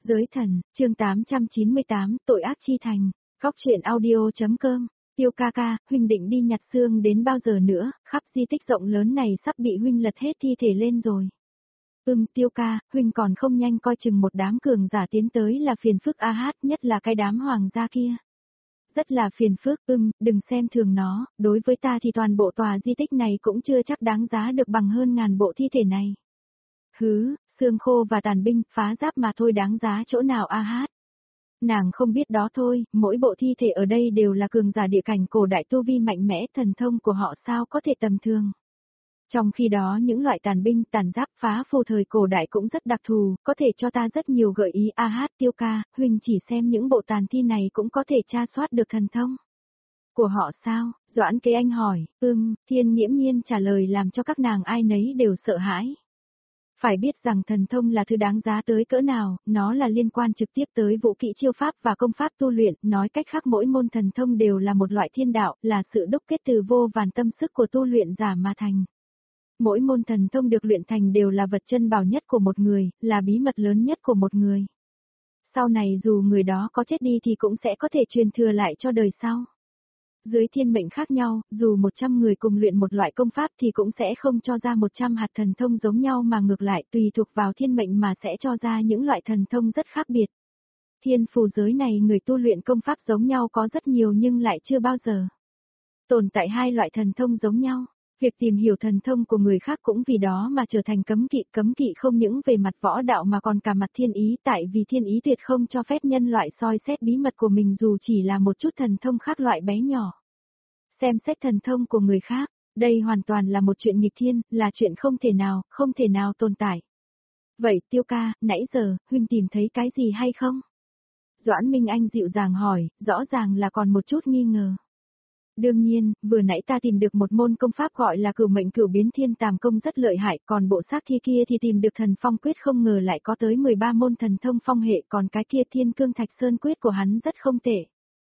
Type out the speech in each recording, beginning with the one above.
Giới thần, chương 898, tội ác chi thành, góc truyện audio.com, Tiêu ca ca, huynh định đi nhặt xương đến bao giờ nữa, khắp di tích rộng lớn này sắp bị huynh lật hết thi thể lên rồi. Tiêu ca, huynh còn không nhanh coi chừng một đám cường giả tiến tới là phiền phức a hát, nhất là cái đám hoàng gia kia. Rất là phiền phức, đừng xem thường nó, đối với ta thì toàn bộ tòa di tích này cũng chưa chắc đáng giá được bằng hơn ngàn bộ thi thể này. Hứ, xương khô và tàn binh, phá giáp mà thôi, đáng giá chỗ nào a hát. Nàng không biết đó thôi, mỗi bộ thi thể ở đây đều là cường giả địa cảnh cổ đại tu vi mạnh mẽ, thần thông của họ sao có thể tầm thường. Trong khi đó những loại tàn binh, tàn giáp phá phù thời cổ đại cũng rất đặc thù, có thể cho ta rất nhiều gợi ý a hát. Tiêu ca, huynh chỉ xem những bộ tàn thi này cũng có thể tra soát được thần thông của họ sao? Doãn Kế Anh hỏi. Thiên nghiễm nhiên trả lời làm cho các nàng ai nấy đều sợ hãi. Phải biết rằng thần thông là thứ đáng giá tới cỡ nào, nó là liên quan trực tiếp tới vũ kỹ chiêu pháp và công pháp tu luyện, nói cách khác mỗi môn thần thông đều là một loại thiên đạo, là sự đúc kết từ vô vàn tâm sức của tu luyện giả mà thành. Mỗi môn thần thông được luyện thành đều là vật chân bảo nhất của một người, là bí mật lớn nhất của một người. Sau này dù người đó có chết đi thì cũng sẽ có thể truyền thừa lại cho đời sau. Dưới thiên mệnh khác nhau, dù 100 người cùng luyện một loại công pháp thì cũng sẽ không cho ra 100 hạt thần thông giống nhau mà ngược lại tùy thuộc vào thiên mệnh mà sẽ cho ra những loại thần thông rất khác biệt. Thiên phù giới này người tu luyện công pháp giống nhau có rất nhiều nhưng lại chưa bao giờ tồn tại hai loại thần thông giống nhau. Việc tìm hiểu thần thông của người khác cũng vì đó mà trở thành cấm kỵ không những về mặt võ đạo mà còn cả mặt thiên ý, tại vì thiên ý tuyệt không cho phép nhân loại soi xét bí mật của mình dù chỉ là một chút thần thông khác loại bé nhỏ. Xem xét thần thông của người khác, đây hoàn toàn là một chuyện nghịch thiên, là chuyện không thể nào tồn tại. Vậy Tiêu ca, nãy giờ, huynh tìm thấy cái gì hay không? Doãn Minh Anh dịu dàng hỏi, rõ ràng là còn một chút nghi ngờ. Đương nhiên, vừa nãy ta tìm được một môn công pháp gọi là Cửu Mệnh Cửu Biến Thiên Tàm Công rất lợi hại, còn bộ xác thi kia thì tìm được Thần Phong Quyết, không ngờ lại có tới 13 môn thần thông phong hệ, còn cái kia Thiên Cương Thạch Sơn Quyết của hắn rất không tệ.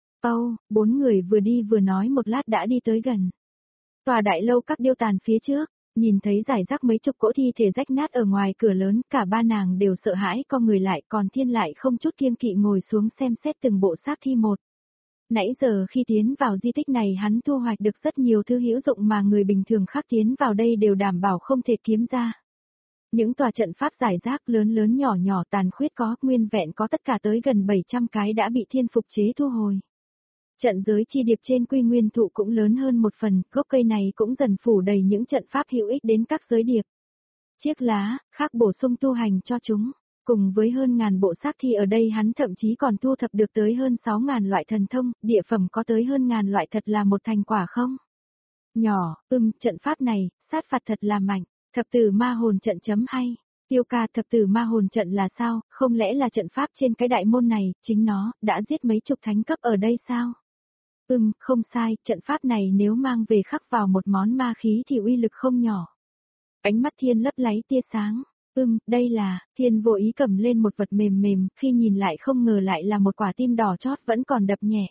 Bốn người vừa đi vừa nói một lát đã đi tới gần tòa đại lâu các điêu tàn phía trước, nhìn thấy rải rác mấy chục cỗ thi thể rách nát ở ngoài cửa lớn, cả ba nàng đều sợ hãi co người lại, còn Thiên lại không chút kiêng kỵ ngồi xuống xem xét từng bộ xác thi một. Nãy giờ khi tiến vào di tích này hắn thu hoạch được rất nhiều thứ hữu dụng mà người bình thường khác tiến vào đây đều đảm bảo không thể kiếm ra. Những tòa trận pháp rải rác lớn nhỏ tàn khuyết có, nguyên vẹn có tất cả tới gần 700 cái đã bị Thiên phục chế thu hồi. Trận giới chi điệp trên Quy Nguyên Thụ cũng lớn hơn một phần, gốc cây này cũng dần phủ đầy những trận pháp hữu ích đến các giới điệp. Chiếc lá, khác bổ sung tu hành cho chúng. Cùng với hơn ngàn bộ xác thi ở đây hắn thậm chí còn thu thập được tới hơn 6.000 loại thần thông, địa phẩm có tới hơn ngàn loại, thật là một thành quả không? Nhỏ, trận pháp này, sát phạt thật là mạnh, thập tử ma hồn trận chấm hay. Tiêu ca, thập tử ma hồn trận là sao, không lẽ là trận pháp trên cái đại môn này, chính nó, đã giết mấy chục thánh cấp ở đây sao? Không sai, trận pháp này nếu mang về khắc vào một món ma khí thì uy lực không nhỏ. Ánh mắt Thiên lấp láy tia sáng. Đây là, Thiên vô ý cầm lên một vật mềm, khi nhìn lại không ngờ lại là một quả tim đỏ chót vẫn còn đập nhẹ.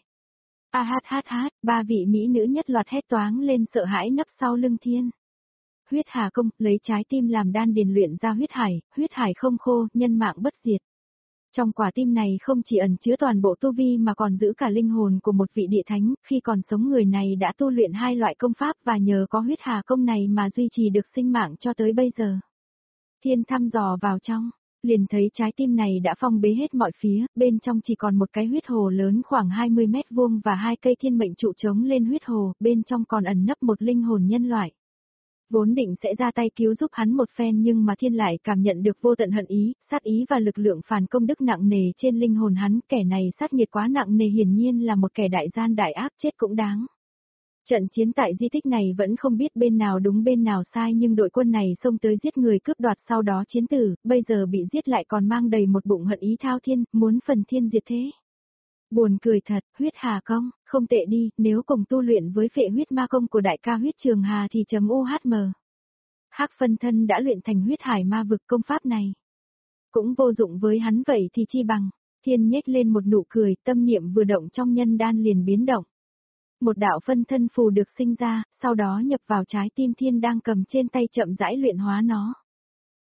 Hát, ba vị mỹ nữ nhất loạt hét toáng lên sợ hãi nấp sau lưng Thiên. Huyết Hà Công, lấy trái tim làm đan điền luyện ra huyết hải không khô, nhân mạng bất diệt. Trong quả tim này không chỉ ẩn chứa toàn bộ tu vi mà còn giữ cả linh hồn của một vị địa thánh, khi còn sống người này đã tu luyện hai loại công pháp và nhờ có huyết hà công này mà duy trì được sinh mạng cho tới bây giờ. Thiên thăm dò vào trong, liền thấy trái tim này đã phong bế hết mọi phía, bên trong chỉ còn một cái huyết hồ lớn khoảng 20 mét vuông và hai cây thiên mệnh trụ chống lên huyết hồ, bên trong còn ẩn nấp một linh hồn nhân loại. Vốn định sẽ ra tay cứu giúp hắn một phen nhưng mà Thiên lại cảm nhận được vô tận hận ý, sát ý và lực lượng phản công đức nặng nề trên linh hồn hắn, kẻ này sát nghiệt quá nặng nề, hiển nhiên là một kẻ đại gian đại ác, chết cũng đáng. Trận chiến tại di tích này vẫn không biết bên nào đúng bên nào sai nhưng đội quân này xông tới giết người cướp đoạt sau đó chiến tử, bây giờ bị giết lại còn mang đầy một bụng hận ý thao thiên, muốn phần thiên diệt thế. Buồn cười thật, huyết hà công, không tệ đi, nếu cùng tu luyện với phệ huyết ma công của đại ca huyết trường hà thì UHM. Hắc phân thân đã luyện thành huyết hải ma vực công pháp này. Cũng vô dụng với hắn vậy thì chi bằng. Thiên nhếch lên một nụ cười, tâm niệm vừa động trong nhân đan liền biến động. Một đạo phân thân phù được sinh ra, sau đó nhập vào trái tim Thiên đang cầm trên tay chậm rãi luyện hóa nó.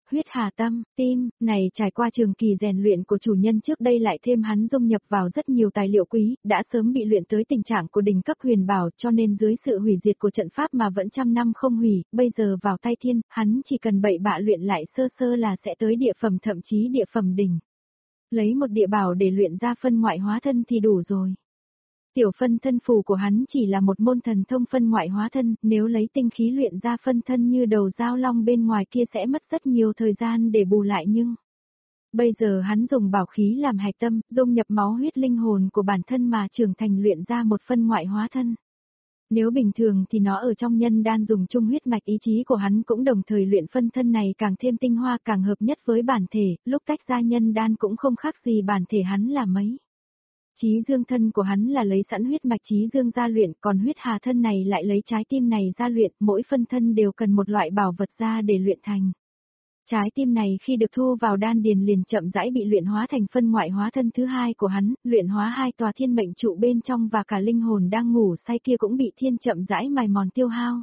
huyết hà tâm, tim, này trải qua trường kỳ rèn luyện của chủ nhân trước đây lại thêm hắn dung nhập vào rất nhiều tài liệu quý, đã sớm bị luyện tới tình trạng của đỉnh cấp huyền bảo cho nên dưới sự hủy diệt của trận pháp mà vẫn trăm năm không hủy, bây giờ vào tay thiên, hắn chỉ cần bậy bạ luyện lại sơ sơ là sẽ tới địa phẩm thậm chí địa phẩm đỉnh. Lấy một địa bảo để luyện ra phân ngoại hóa thân thì đủ rồi. Tiểu phân thân phù của hắn chỉ là một môn thần thông phân ngoại hóa thân, nếu lấy tinh khí luyện ra phân thân như đầu dao long bên ngoài kia sẽ mất rất nhiều thời gian để bù lại nhưng... Bây giờ hắn dùng bảo khí làm hạch tâm, dung nhập máu huyết linh hồn của bản thân mà trưởng thành luyện ra một phân ngoại hóa thân. Nếu bình thường thì nó ở trong nhân đan dùng chung huyết mạch ý chí của hắn cũng đồng thời luyện phân thân này càng thêm tinh hoa càng hợp nhất với bản thể, lúc tách ra nhân đan cũng không khác gì bản thể hắn là mấy. Chí dương thân của hắn là lấy sẵn huyết mạch chí dương ra luyện, còn huyết hà thân này lại lấy trái tim này ra luyện, mỗi phân thân đều cần một loại bảo vật ra để luyện thành. Trái tim này khi được thu vào đan điền liền chậm rãi bị luyện hóa thành phân ngoại hóa thân thứ hai của hắn, luyện hóa hai tòa thiên mệnh trụ bên trong và cả linh hồn đang ngủ say kia cũng bị thiên chậm rãi mài mòn tiêu hao.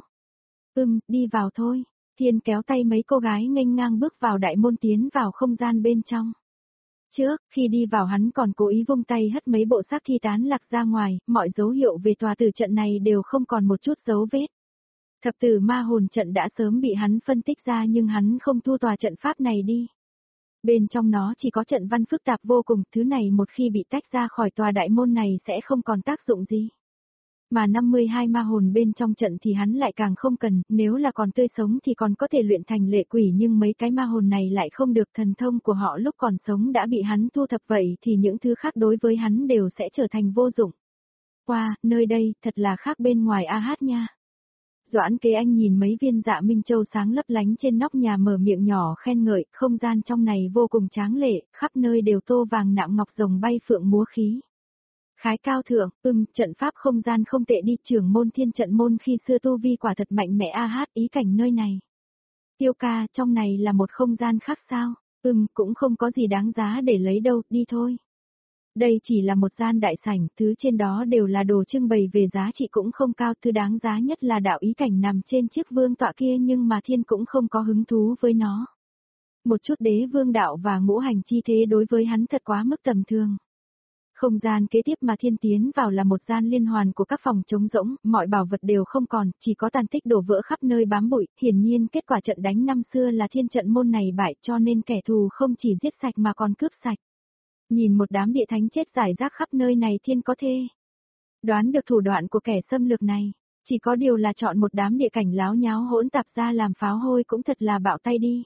Đi vào thôi. Thiên kéo tay mấy cô gái nghênh ngang bước vào đại môn tiến vào không gian bên trong. Trước, khi đi vào hắn còn cố ý vung tay hất mấy bộ xác thi tán lạc ra ngoài, mọi dấu hiệu về tòa tử trận này đều không còn một chút dấu vết. Thập tử ma hồn trận đã sớm bị hắn phân tích ra nhưng hắn không thu tòa trận pháp này đi. Bên trong nó chỉ có trận văn phức tạp vô cùng, thứ này một khi bị tách ra khỏi tòa đại môn này sẽ không còn tác dụng gì. Mà 52 ma hồn bên trong trận thì hắn lại càng không cần, nếu là còn tươi sống thì còn có thể luyện thành lệ quỷ nhưng mấy cái ma hồn này lại không được, thần thông của họ lúc còn sống đã bị hắn thu thập vậy thì những thứ khác đối với hắn đều sẽ trở thành vô dụng. Wow, nơi đây thật là khác bên ngoài a hát nha. Doãn Kế Anh nhìn mấy viên dạ minh châu sáng lấp lánh trên nóc nhà mở miệng nhỏ khen ngợi, không gian trong này vô cùng tráng lệ, khắp nơi đều tô vàng nạm ngọc rồng bay phượng múa khí. Khái cao thượng, trận pháp không gian không tệ đi, trưởng môn thiên trận môn khi xưa tu vi quả thật mạnh mẽ a hát, ý cảnh nơi này. Tiêu ca, trong này là một không gian khác sao? Cũng không có gì đáng giá để lấy đâu, đi thôi. Đây chỉ là một gian đại sảnh, thứ trên đó đều là đồ trưng bày về giá trị cũng không cao, thứ đáng giá nhất là đạo ý cảnh nằm trên chiếc vương tọa kia nhưng mà thiên cũng không có hứng thú với nó. Một chút đế vương đạo và ngũ hành chi thế đối với hắn thật quá mức tầm thường. Không gian kế tiếp mà thiên tiến vào là một gian liên hoàn của các phòng trống rỗng, mọi bảo vật đều không còn, chỉ có tàn tích đổ vỡ khắp nơi bám bụi, hiển nhiên kết quả trận đánh năm xưa là thiên trận môn này bại cho nên kẻ thù không chỉ giết sạch mà còn cướp sạch. Nhìn một đám địa thánh chết rải rác khắp nơi này thiên có thể đoán được thủ đoạn của kẻ xâm lược này, chỉ có điều là chọn một đám địa cảnh láo nháo hỗn tạp ra làm pháo hôi cũng thật là bạo tay đi.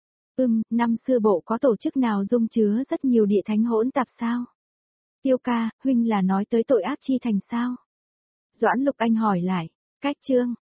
Năm xưa bộ có tổ chức nào dung chứa rất nhiều địa thánh hỗn tạp sao? Tiêu ca, huynh là nói tới tội ác chi thành sao? Doãn Lục Anh hỏi lại, cách chương,